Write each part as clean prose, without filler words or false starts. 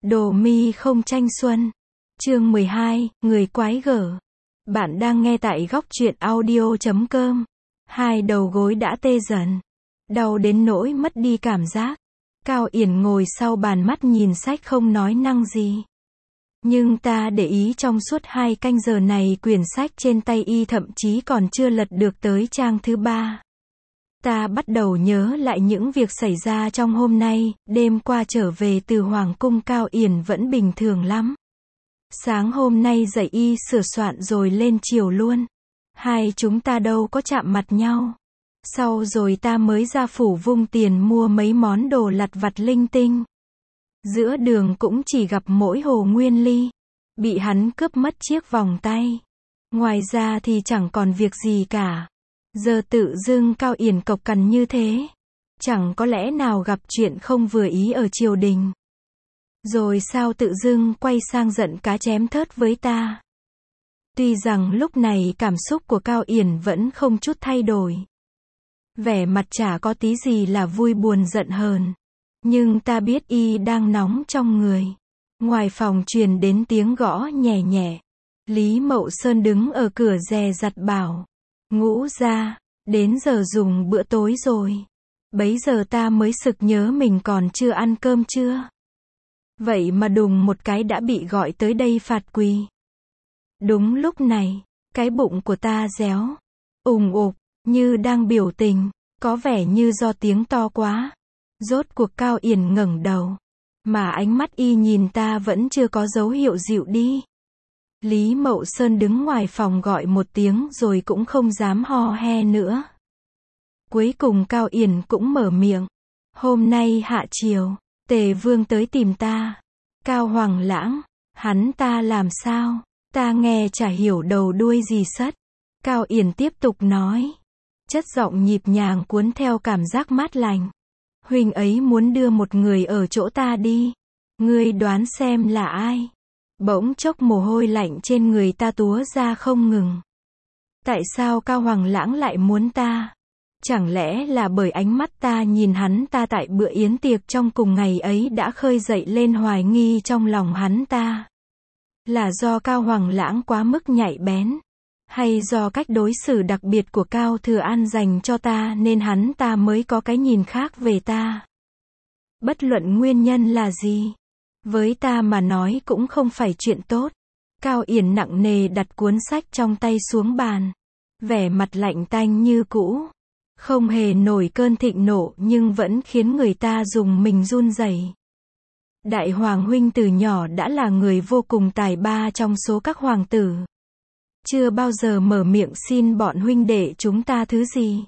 Đồ mi không tranh xuân. Chương 12, người quái gở. Bạn đang nghe tại góc truyện audio.com. Hai đầu gối đã tê dần. Đau đến nỗi mất đi cảm giác. Cao Yển ngồi sau bàn mắt nhìn sách không nói năng gì. Nhưng ta để ý trong suốt 2 canh giờ này quyển sách trên tay y thậm chí còn chưa lật được tới trang thứ 3. Ta bắt đầu nhớ lại những việc xảy ra trong hôm nay, đêm qua trở về từ Hoàng cung Cao Yển vẫn bình thường lắm. Sáng hôm nay dậy y sửa soạn rồi lên chiều luôn. Hai chúng ta đâu có chạm mặt nhau. Sau rồi ta mới ra phủ vung tiền mua mấy món đồ lặt vặt linh tinh. Giữa đường cũng chỉ gặp mỗi Hồ Nguyên Ly. Bị hắn cướp mất chiếc vòng tay. Ngoài ra thì chẳng còn việc gì cả. Giờ tự dưng Cao Yển cộc cằn như thế. Chẳng có lẽ nào gặp chuyện không vừa ý ở triều đình. Rồi sao tự dưng quay sang giận cá chém thớt với ta. Tuy rằng lúc này cảm xúc của Cao Yển vẫn không chút thay đổi. Vẻ mặt chả có tí gì là vui buồn giận hờn. Nhưng ta biết y đang nóng trong người. Ngoài phòng truyền đến tiếng gõ nhẹ nhẹ. Lý Mậu Sơn đứng ở cửa dè dặt bảo. Ngũ gia, đến giờ dùng bữa tối rồi. Bấy giờ ta mới sực nhớ mình còn chưa ăn cơm chưa. Vậy mà đùng một cái đã bị gọi tới đây phạt quỳ. Đúng lúc này, cái bụng của ta réo, ùng ục, như đang biểu tình, có vẻ như do tiếng to quá. Rốt cuộc Cao Yển ngẩng đầu, mà ánh mắt y nhìn ta vẫn chưa có dấu hiệu dịu đi. Lý Mậu Sơn đứng ngoài phòng gọi một tiếng rồi cũng không dám ho he nữa. Cuối cùng Cao Yển cũng mở miệng. Hôm nay hạ chiều, Tề Vương tới tìm ta. Cao Hoàng Lãng, hắn ta làm sao? Ta nghe chả hiểu đầu đuôi gì sất. Cao Yển tiếp tục nói. Chất giọng nhịp nhàng cuốn theo cảm giác mát lành. Huynh ấy muốn đưa một người ở chỗ ta đi. Ngươi đoán xem là ai? Bỗng chốc mồ hôi lạnh trên người ta túa ra không ngừng. Tại sao Cao Hoàng Lãng lại muốn ta? Chẳng lẽ là bởi ánh mắt ta nhìn hắn ta tại bữa yến tiệc trong cùng ngày ấy đã khơi dậy lên hoài nghi trong lòng hắn ta? Là do Cao Hoàng Lãng quá mức nhạy bén? Hay do cách đối xử đặc biệt của Cao Thừa An dành cho ta nên hắn ta mới có cái nhìn khác về ta? Bất luận nguyên nhân là gì, với ta mà nói cũng không phải chuyện tốt. Cao Yển nặng nề đặt cuốn sách trong tay xuống bàn. Vẻ mặt lạnh tanh như cũ. Không hề nổi cơn thịnh nộ nhưng vẫn khiến người ta dùng mình run rẩy. Đại Hoàng huynh từ nhỏ đã là người vô cùng tài ba trong số các hoàng tử. Chưa bao giờ mở miệng xin bọn huynh đệ chúng ta thứ gì.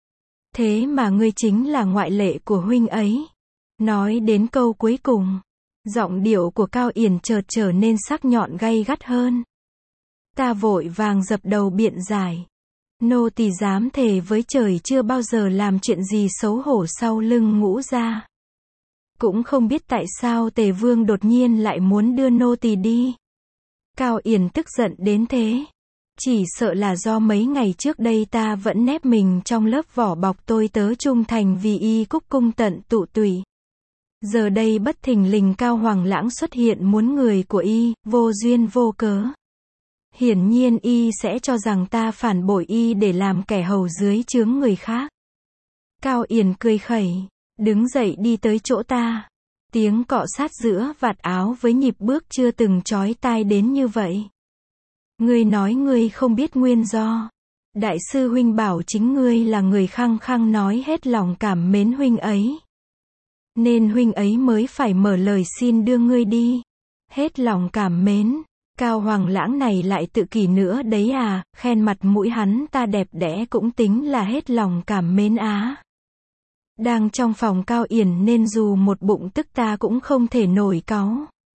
Thế mà ngươi chính là ngoại lệ của huynh ấy. Nói đến câu cuối cùng, giọng điệu của Cao Yển chợt trở nên sắc nhọn gay gắt hơn. Ta vội vàng dập đầu biện giải. Nô tỳ dám thề với trời chưa bao giờ làm chuyện gì xấu hổ sau lưng Ngũ gia. Cũng không biết tại sao Tề Vương đột nhiên lại muốn đưa nô tỳ đi. Cao Yển tức giận đến thế. Chỉ sợ là do mấy ngày trước đây ta vẫn nép mình trong lớp vỏ bọc tôi tớ trung thành vì y cúc cung tận tụ tủy. Giờ đây bất thình lình Cao Hoàng Lãng xuất hiện muốn người của y, vô duyên vô cớ. Hiển nhiên y sẽ cho rằng ta phản bội y để làm kẻ hầu dưới trướng người khác. Cao Yển cười khẩy, đứng dậy đi tới chỗ ta. Tiếng cọ sát giữa vạt áo với nhịp bước chưa từng chói tai đến như vậy. Ngươi nói ngươi không biết nguyên do. Đại sư huynh bảo chính ngươi là người khăng khăng nói hết lòng cảm mến huynh ấy. Nên huynh ấy mới phải mở lời xin đưa ngươi đi. Hết lòng cảm mến. Cao Hoàng Lãng này lại tự kỷ nữa đấy à, khen mặt mũi hắn ta đẹp đẽ cũng tính là hết lòng cảm mến á. Đang trong phòng Cao Yển nên dù một bụng tức ta cũng không thể nổi cáu.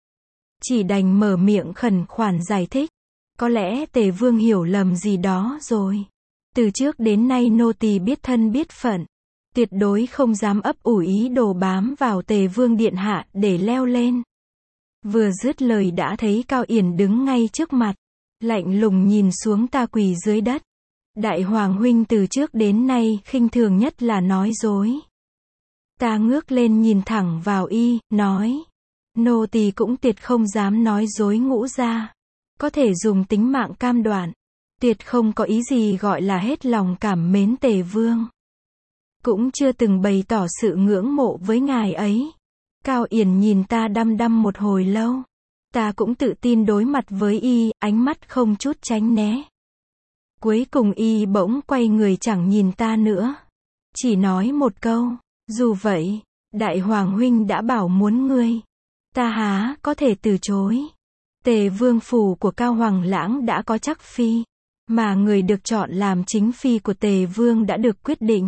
Chỉ đành mở miệng khẩn khoản giải thích. Có lẽ Tề Vương hiểu lầm gì đó rồi. Từ trước đến nay nô tỳ biết thân biết phận. Tuyệt đối không dám ấp ủ ý đồ bám vào Tề Vương điện hạ để leo lên. Vừa dứt lời đã thấy Cao Yển đứng ngay trước mặt. Lạnh lùng nhìn xuống ta quỳ dưới đất. Đại Hoàng huynh từ trước đến nay khinh thường nhất là nói dối. Ta ngước lên nhìn thẳng vào y, nói. Nô tỳ cũng tuyệt không dám nói dối Ngũ gia. Có thể dùng tính mạng cam đoan. Tuyệt không có ý gì gọi là hết lòng cảm mến Tề Vương. Cũng chưa từng bày tỏ sự ngưỡng mộ với ngài ấy. Cao Yển nhìn ta đăm đăm một hồi lâu. Ta cũng tự tin đối mặt với y, ánh mắt không chút tránh né. Cuối cùng y bỗng quay người chẳng nhìn ta nữa. Chỉ nói một câu, dù vậy, Đại Hoàng huynh đã bảo muốn ngươi. Ta há có thể từ chối. Tề Vương phủ của Cao Hoàng Lãng đã có chắc phi. Mà người được chọn làm chính phi của Tề Vương đã được quyết định.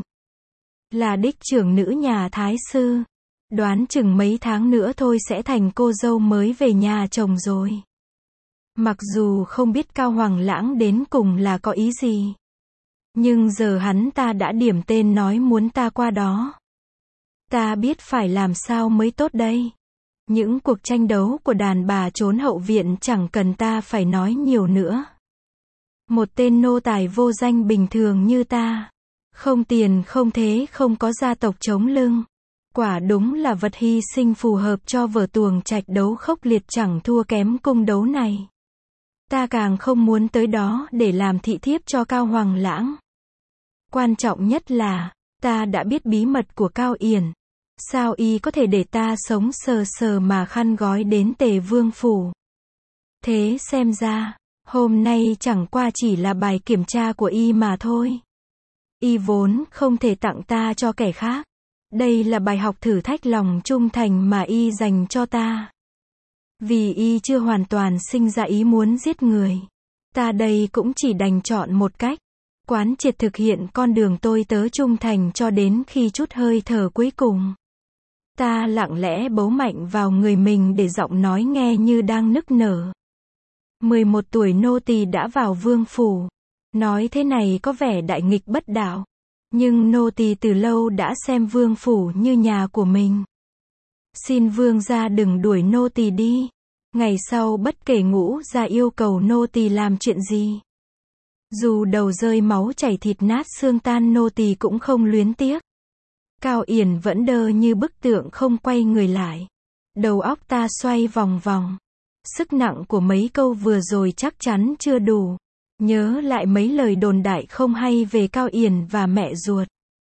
Là đích trưởng nữ nhà Thái sư. Đoán chừng mấy tháng nữa thôi sẽ thành cô dâu mới về nhà chồng rồi. Mặc dù không biết Cao Hoàng Lãng đến cùng là có ý gì. Nhưng giờ hắn ta đã điểm tên nói muốn ta qua đó. Ta biết phải làm sao mới tốt đây. Những cuộc tranh đấu của đàn bà trốn hậu viện chẳng cần ta phải nói nhiều nữa. Một tên nô tài vô danh bình thường như ta. Không tiền không thế không có gia tộc chống lưng. Quả đúng là vật hy sinh phù hợp cho vở tuồng trạch đấu khốc liệt chẳng thua kém cung đấu này. Ta càng không muốn tới đó để làm thị thiếp cho Cao Hoàng Lãng. Quan trọng nhất là, ta đã biết bí mật của Cao Yển. Sao y có thể để ta sống sờ sờ mà khăn gói đến Tề Vương phủ? Thế xem ra, hôm nay chẳng qua chỉ là bài kiểm tra của y mà thôi. Y vốn không thể tặng ta cho kẻ khác. Đây là bài học thử thách lòng trung thành mà y dành cho ta. Vì y chưa hoàn toàn sinh ra ý muốn giết người. Ta đây cũng chỉ đành chọn một cách. Quán triệt thực hiện con đường tôi tớ trung thành cho đến khi chút hơi thở cuối cùng. Ta lặng lẽ bấu mạnh vào người mình để giọng nói nghe như đang nức nở. 11 tuổi nô tỳ đã vào vương phủ. Nói thế này có vẻ đại nghịch bất đạo. Nhưng nô tỳ từ lâu đã xem vương phủ như nhà của mình. Xin vương gia đừng đuổi nô tỳ đi. Ngày sau bất kể Ngũ gia yêu cầu nô tỳ làm chuyện gì. Dù đầu rơi máu chảy thịt nát xương tan nô tỳ cũng không luyến tiếc. Cao Yển vẫn đơ như bức tượng không quay người lại. Đầu óc ta xoay vòng vòng. Sức nặng của mấy câu vừa rồi chắc chắn chưa đủ. Nhớ lại mấy lời đồn đại không hay về Cao Yển và mẹ ruột.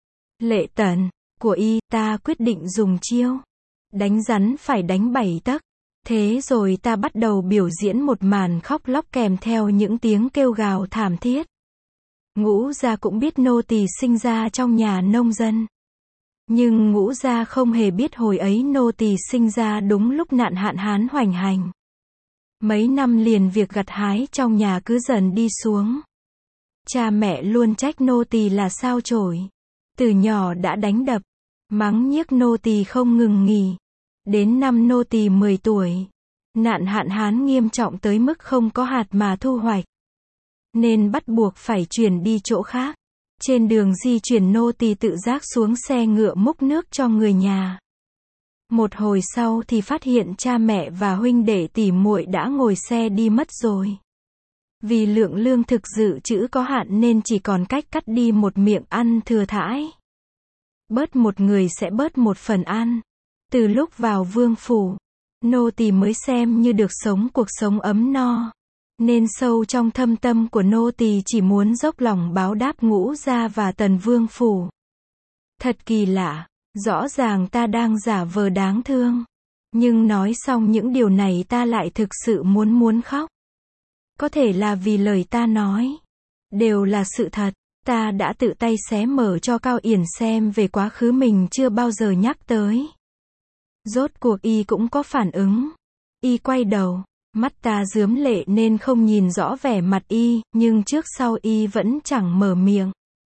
Lệ tần của y, ta quyết định dùng chiêu. Đánh rắn phải đánh 7 tấc. Thế rồi ta bắt đầu biểu diễn một màn khóc lóc kèm theo những tiếng kêu gào thảm thiết. Ngũ gia cũng biết nô tỳ sinh ra trong nhà nông dân. Nhưng Ngũ gia không hề biết hồi ấy nô tỳ sinh ra đúng lúc nạn hạn hán hoành hành. Mấy năm liền việc gặt hái trong nhà cứ dần đi xuống. Cha mẹ luôn trách nô tỳ là sao chổi. Từ nhỏ đã đánh đập, mắng nhiếc nô tỳ không ngừng nghỉ. Đến năm nô tỳ 10 tuổi, nạn hạn hán nghiêm trọng tới mức không có hạt mà thu hoạch. Nên bắt buộc phải chuyển đi chỗ khác. Trên đường di chuyển nô tỳ tự giác xuống xe ngựa múc nước cho người nhà. Một hồi sau thì phát hiện cha mẹ và huynh đệ tỷ muội đã ngồi xe đi mất rồi. Vì lượng lương thực dự trữ có hạn nên chỉ còn cách cắt đi một miệng ăn thừa thãi. Bớt một người sẽ bớt một phần ăn. Từ lúc vào vương phủ, nô tỳ mới xem như được sống cuộc sống ấm no. Nên sâu trong thâm tâm của nô tỳ chỉ muốn dốc lòng báo đáp Ngũ gia và Tần vương phủ. Thật kỳ lạ, rõ ràng ta đang giả vờ đáng thương. Nhưng nói xong những điều này ta lại thực sự muốn khóc. Có thể là vì lời ta nói đều là sự thật. Ta đã tự tay xé mở cho Cao Yển xem về quá khứ mình chưa bao giờ nhắc tới. Rốt cuộc y cũng có phản ứng. Y quay đầu, mắt ta rướm lệ nên không nhìn rõ vẻ mặt y, nhưng trước sau y vẫn chẳng mở miệng.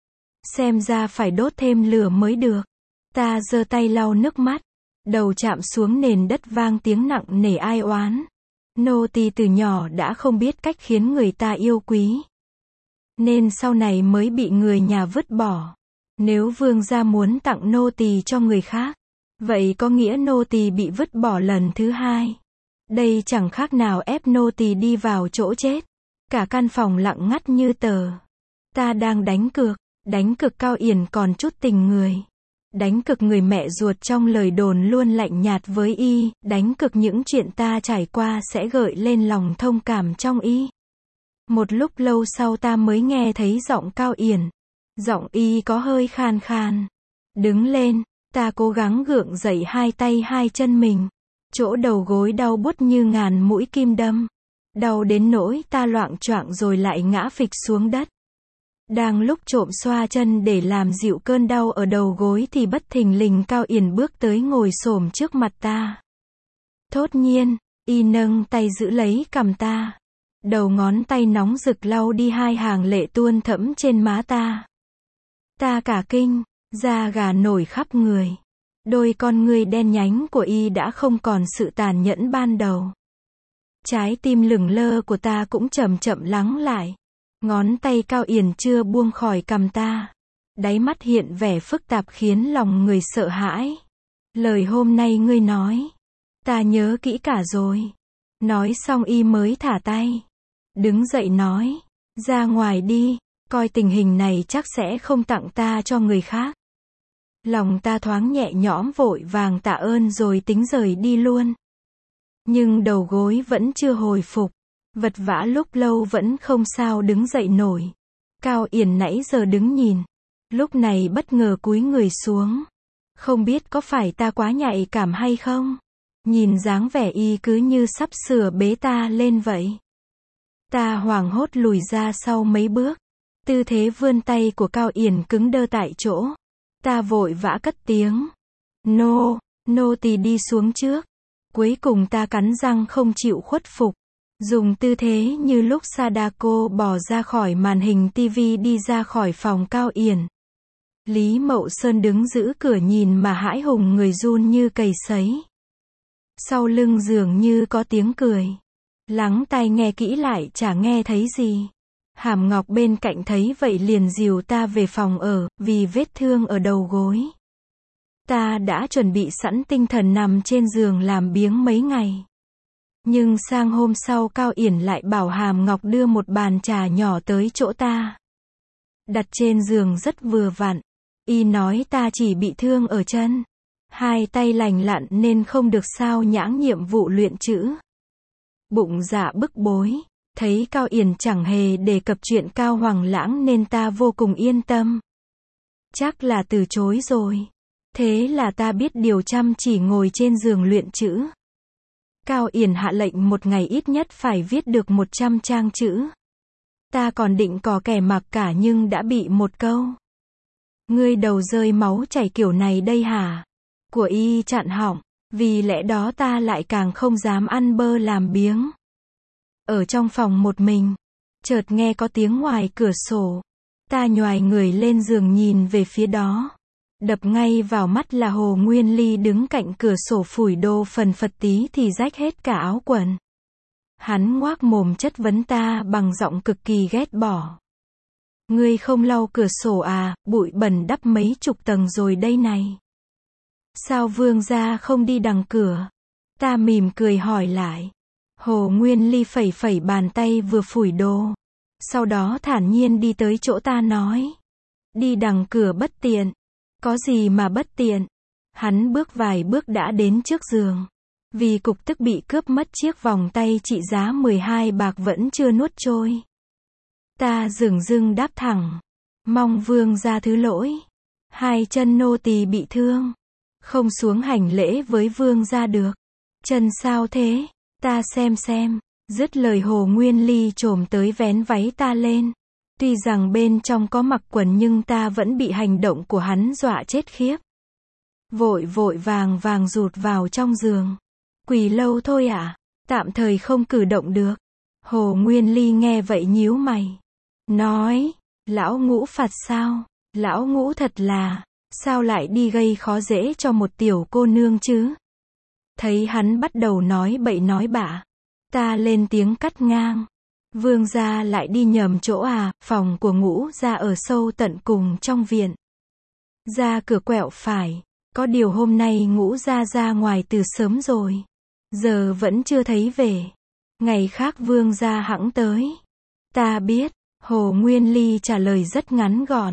Xem ra phải đốt thêm lửa mới được. Ta giơ tay lau nước mắt, đầu chạm xuống nền đất vang tiếng nặng nề ai oán. Nô tỳ từ nhỏ đã không biết cách khiến người ta yêu quý. Nên sau này mới bị người nhà vứt bỏ. Nếu vương gia muốn tặng nô tỳ cho người khác, vậy có nghĩa nô tỳ bị vứt bỏ lần thứ hai. Đây chẳng khác nào ép nô tỳ đi vào chỗ chết. Cả căn phòng lặng ngắt như tờ. Ta đang đánh cược Cao Yển còn chút tình người. Đánh cực người mẹ ruột trong lời đồn luôn lạnh nhạt với y, đánh cực những chuyện ta trải qua sẽ gợi lên lòng thông cảm trong y. Một lúc lâu sau ta mới nghe thấy giọng Cao Yển. Giọng y có hơi khan khan. Đứng lên, ta cố gắng gượng dậy hai tay hai chân mình. Chỗ đầu gối đau buốt như ngàn mũi kim đâm. Đau đến nỗi ta loạng choạng rồi lại ngã phịch xuống đất. Đang lúc trộm xoa chân để làm dịu cơn đau ở đầu gối thì bất thình lình Cao Yển bước tới ngồi xổm trước mặt ta. Thốt nhiên, y nâng tay giữ lấy cằm ta. Đầu ngón tay nóng rực lau đi hai hàng lệ tuôn thẫm trên má ta. Ta cả kinh, da gà nổi khắp người. Đôi con ngươi đen nhánh của y đã không còn sự tàn nhẫn ban đầu. Trái tim lửng lơ của ta cũng chậm chậm lắng lại. Ngón tay Cao Yển chưa buông khỏi cằm ta. Đáy mắt hiện vẻ phức tạp khiến lòng người sợ hãi. Lời hôm nay ngươi nói, ta nhớ kỹ cả rồi. Nói xong y mới thả tay. Đứng dậy nói, ra ngoài đi, coi tình hình này chắc sẽ không tặng ta cho người khác. Lòng ta thoáng nhẹ nhõm vội vàng tạ ơn rồi tính rời đi luôn. Nhưng đầu gối vẫn chưa hồi phục. Vật vã lúc lâu vẫn không sao đứng dậy nổi. Cao Yển nãy giờ đứng nhìn. Lúc này bất ngờ cúi người xuống. Không biết có phải ta quá nhạy cảm hay không? Nhìn dáng vẻ y cứ như sắp sửa bế ta lên vậy. Ta hoảng hốt lùi ra sau mấy bước. Tư thế vươn tay của Cao Yển cứng đơ tại chỗ. Ta vội vã cất tiếng. Nô tỳ đi xuống trước. Cuối cùng ta cắn răng không chịu khuất phục. Dùng tư thế như lúc Sadako bỏ ra khỏi màn hình TV đi ra khỏi phòng Cao Yển. Lý Mậu Sơn đứng giữ cửa nhìn mà hãi hùng người run như cầy sấy. Sau lưng dường như có tiếng cười. Lắng tai nghe kỹ lại chả nghe thấy gì. Hàm Ngọc bên cạnh thấy vậy liền dìu ta về phòng ở, vì vết thương ở đầu gối. Ta đã chuẩn bị sẵn tinh thần nằm trên giường làm biếng mấy ngày. Nhưng sang hôm sau Cao Yển lại bảo Hàm Ngọc đưa một bàn trà nhỏ tới chỗ ta. Đặt trên giường rất vừa vặn. Y nói ta chỉ bị thương ở chân. Hai tay lành lặn nên không được sao nhãng nhiệm vụ luyện chữ. Bụng dạ bức bối. Thấy Cao Yển chẳng hề đề cập chuyện Cao Hoàng Lãng nên ta vô cùng yên tâm. Chắc là từ chối rồi. Thế là ta biết điều chăm chỉ ngồi trên giường luyện chữ. Cao Yển hạ lệnh một ngày ít nhất phải viết được 100 trang chữ. Ta còn định cò kẻ mặc cả nhưng đã bị một câu. Ngươi đầu rơi máu chảy kiểu này đây hả? Của y chặn họng. Vì lẽ đó ta lại càng không dám ăn bơ làm biếng. Ở trong phòng một mình, chợt nghe có tiếng ngoài cửa sổ. Ta nhoài người lên giường nhìn về phía đó. Đập ngay vào mắt là Hồ Nguyên Ly đứng cạnh cửa sổ phủi đô phần phật tí thì rách hết cả áo quần. Hắn ngoác mồm chất vấn ta bằng giọng cực kỳ ghét bỏ. Ngươi không lau cửa sổ à, bụi bẩn đắp mấy chục tầng rồi đây này. Sao vương gia không đi đằng cửa? Ta mỉm cười hỏi lại. Hồ Nguyên Ly phẩy phẩy bàn tay vừa phủi đô. Sau đó thản nhiên đi tới chỗ ta nói. Đi đằng cửa bất tiện. Có gì mà bất tiện? Hắn bước vài bước đã đến trước giường. Vì cục tức bị cướp mất chiếc vòng tay trị giá 12 bạc vẫn chưa nuốt trôi. Ta dửng dưng đáp thẳng. Mong vương gia thứ lỗi. Hai chân nô tỳ bị thương. Không xuống hành lễ với vương gia được. Chân sao thế? Ta xem. Dứt lời Hồ Nguyên Ly chồm tới vén váy ta lên. Tuy rằng bên trong có mặc quần nhưng ta vẫn bị hành động của hắn dọa chết khiếp. Vội vàng rụt vào trong giường. Quỳ lâu thôi à? Tạm thời không cử động được. Hồ Nguyên Ly nghe vậy nhíu mày. Nói, lão Ngũ phạt sao? Lão Ngũ thật là, sao lại đi gây khó dễ cho một tiểu cô nương chứ? Thấy hắn bắt đầu nói bậy nói bạ. Ta lên tiếng cắt ngang. Vương gia lại đi nhầm chỗ à, phòng của Ngũ gia ở sâu tận cùng trong viện. Ra cửa quẹo phải, có điều hôm nay Ngũ gia ra ngoài từ sớm rồi. Giờ vẫn chưa thấy về. Ngày khác vương gia hẵng tới. Ta biết, Hồ Nguyên Ly trả lời rất ngắn gọn.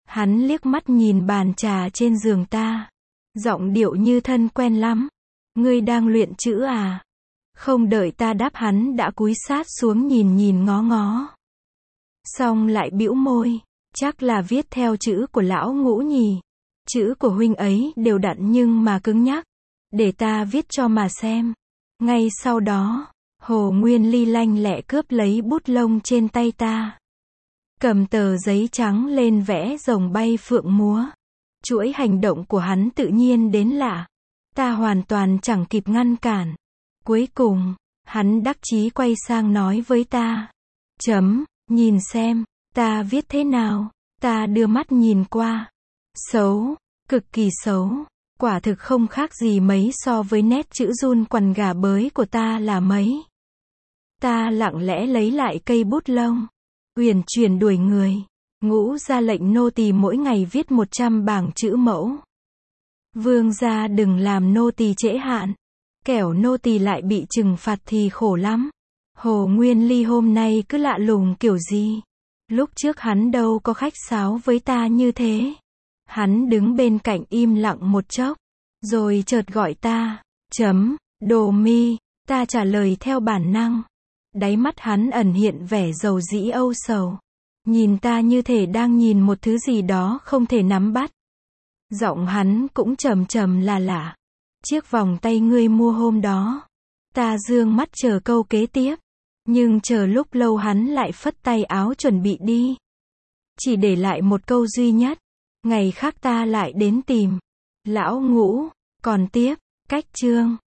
Hắn liếc mắt nhìn bàn trà trên giường ta. Giọng điệu như thân quen lắm. Ngươi đang luyện chữ à? Không đợi ta đáp hắn đã cúi sát xuống nhìn nhìn ngó ngó. Xong lại bĩu môi. Chắc là viết theo chữ của lão Ngũ nhỉ. Chữ của huynh ấy đều đặn nhưng mà cứng nhắc. Để ta viết cho mà xem. Ngay sau đó, Hồ Nguyên Ly lanh lẹ cướp lấy bút lông trên tay ta. Cầm tờ giấy trắng lên vẽ rồng bay phượng múa. Chuỗi hành động của hắn tự nhiên đến lạ. Ta hoàn toàn chẳng kịp ngăn cản. Cuối cùng, hắn đắc chí quay sang nói với ta. Nhìn xem, ta viết thế nào. Ta đưa mắt nhìn qua. Xấu, cực kỳ xấu. Quả thực không khác gì mấy so với nét chữ run quằn gà bới của ta là mấy. Ta lặng lẽ lấy lại cây bút lông. Uyển chuyển đuổi người. Ngũ ra lệnh nô tỳ mỗi ngày viết 100 bảng chữ mẫu. Vương gia đừng làm nô tỳ trễ hạn. Kẻo nô tỳ lại bị trừng phạt thì khổ lắm. Hồ Nguyên Ly hôm nay cứ lạ lùng kiểu gì. Lúc trước hắn đâu có khách sáo với ta như thế. Hắn đứng bên cạnh im lặng một chốc. Rồi chợt gọi ta. Đồ mi. Ta trả lời theo bản năng. Đáy mắt hắn ẩn hiện vẻ dầu dĩ âu sầu. Nhìn ta như thể đang nhìn một thứ gì đó không thể nắm bắt. Giọng hắn cũng trầm trầm là lạ. Chiếc vòng tay ngươi mua hôm đó. Ta dương mắt chờ câu kế tiếp. Nhưng chờ lúc lâu hắn lại phất tay áo chuẩn bị đi. Chỉ để lại một câu duy nhất. Ngày khác ta lại đến tìm. Lão Ngũ. Còn tiếp. Cách chương.